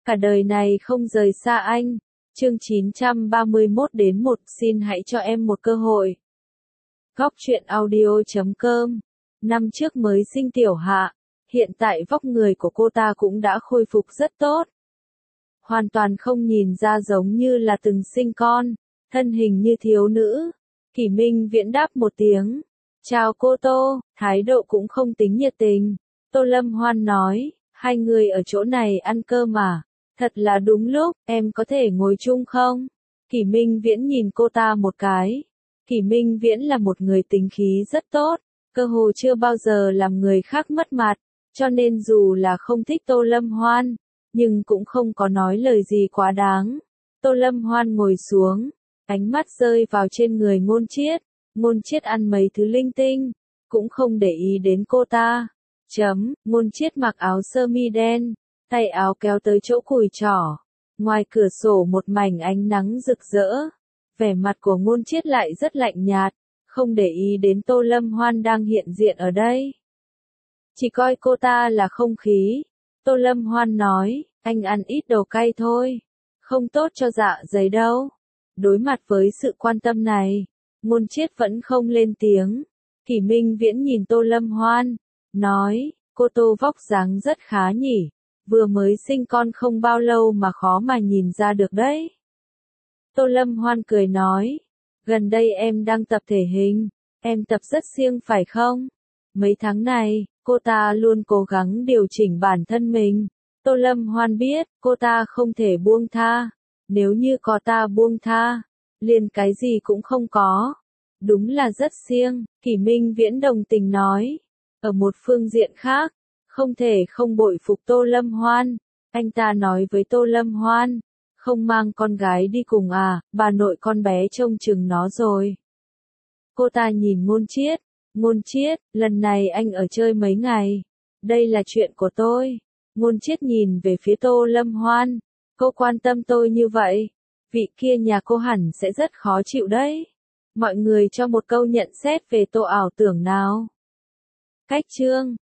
cả đời này không rời xa anh. Chương 931 đến 1, xin hãy cho em một cơ hội. Góc truyện audio.com. Năm trước mới sinh Tiểu Hạ, hiện tại vóc người của cô ta cũng đã khôi phục rất tốt. Hoàn toàn không nhìn ra giống như là từng sinh con, thân hình như thiếu nữ. Kỷ Minh Viễn đáp một tiếng. Chào cô Tô, thái độ cũng không tính nhiệt tình. Tô Lâm Hoan nói, hai người ở chỗ này ăn cơm à? Thật là đúng lúc, em có thể ngồi chung không? Kỷ Minh Viễn nhìn cô ta một cái. Kỷ Minh Viễn là một người tính khí rất tốt, cơ hồ chưa bao giờ làm người khác mất mặt, cho nên dù là không thích Tô Lâm Hoan, nhưng cũng không có nói lời gì quá đáng. Tô Lâm Hoan ngồi xuống, ánh mắt rơi vào trên người Ngôn Chiết. Ngôn Chiết ăn mấy thứ linh tinh, cũng không để ý đến cô ta. Ngôn Chiết mặc áo sơ mi đen, tay áo kéo tới chỗ cùi chỏ. Ngoài cửa sổ một mảnh ánh nắng rực rỡ. Vẻ mặt của Ngôn Chiết lại rất lạnh nhạt, không để ý đến Tô Lâm Hoan đang hiện diện ở đây. Chỉ coi cô ta là không khí. Tô Lâm Hoan nói, anh ăn ít đồ cay thôi, không tốt cho dạ dày đâu. Đối mặt với sự quan tâm này, Ngôn Chiết vẫn không lên tiếng. Kỷ Minh Viễn nhìn Tô Lâm Hoan, nói, cô Tô vóc dáng rất khá nhỉ, vừa mới sinh con không bao lâu mà khó mà nhìn ra được đấy. Tô Lâm Hoan cười nói, gần đây em đang tập thể hình, em tập rất siêng phải không? Mấy tháng này, cô ta luôn cố gắng điều chỉnh bản thân mình. Tô Lâm Hoan biết, cô ta không thể buông tha. Nếu như có ta buông tha, liền cái gì cũng không có. Đúng là rất siêng, Kỷ Minh Viễn đồng tình nói. Ở một phương diện khác, không thể không bội phục Tô Lâm Hoan. Anh ta nói với Tô Lâm Hoan, không mang con gái đi cùng à, bà nội con bé trông chừng nó rồi. Cô ta nhìn Ngôn Chiết. Ngôn Chiết, lần này anh ở chơi mấy ngày. Đây là chuyện của tôi. Ngôn Chiết nhìn về phía Tô Lâm Hoan. Cô quan tâm tôi như vậy, vị kia nhà cô hẳn sẽ rất khó chịu đấy. Mọi người cho một câu nhận xét về Tô ảo tưởng nào. Cách chương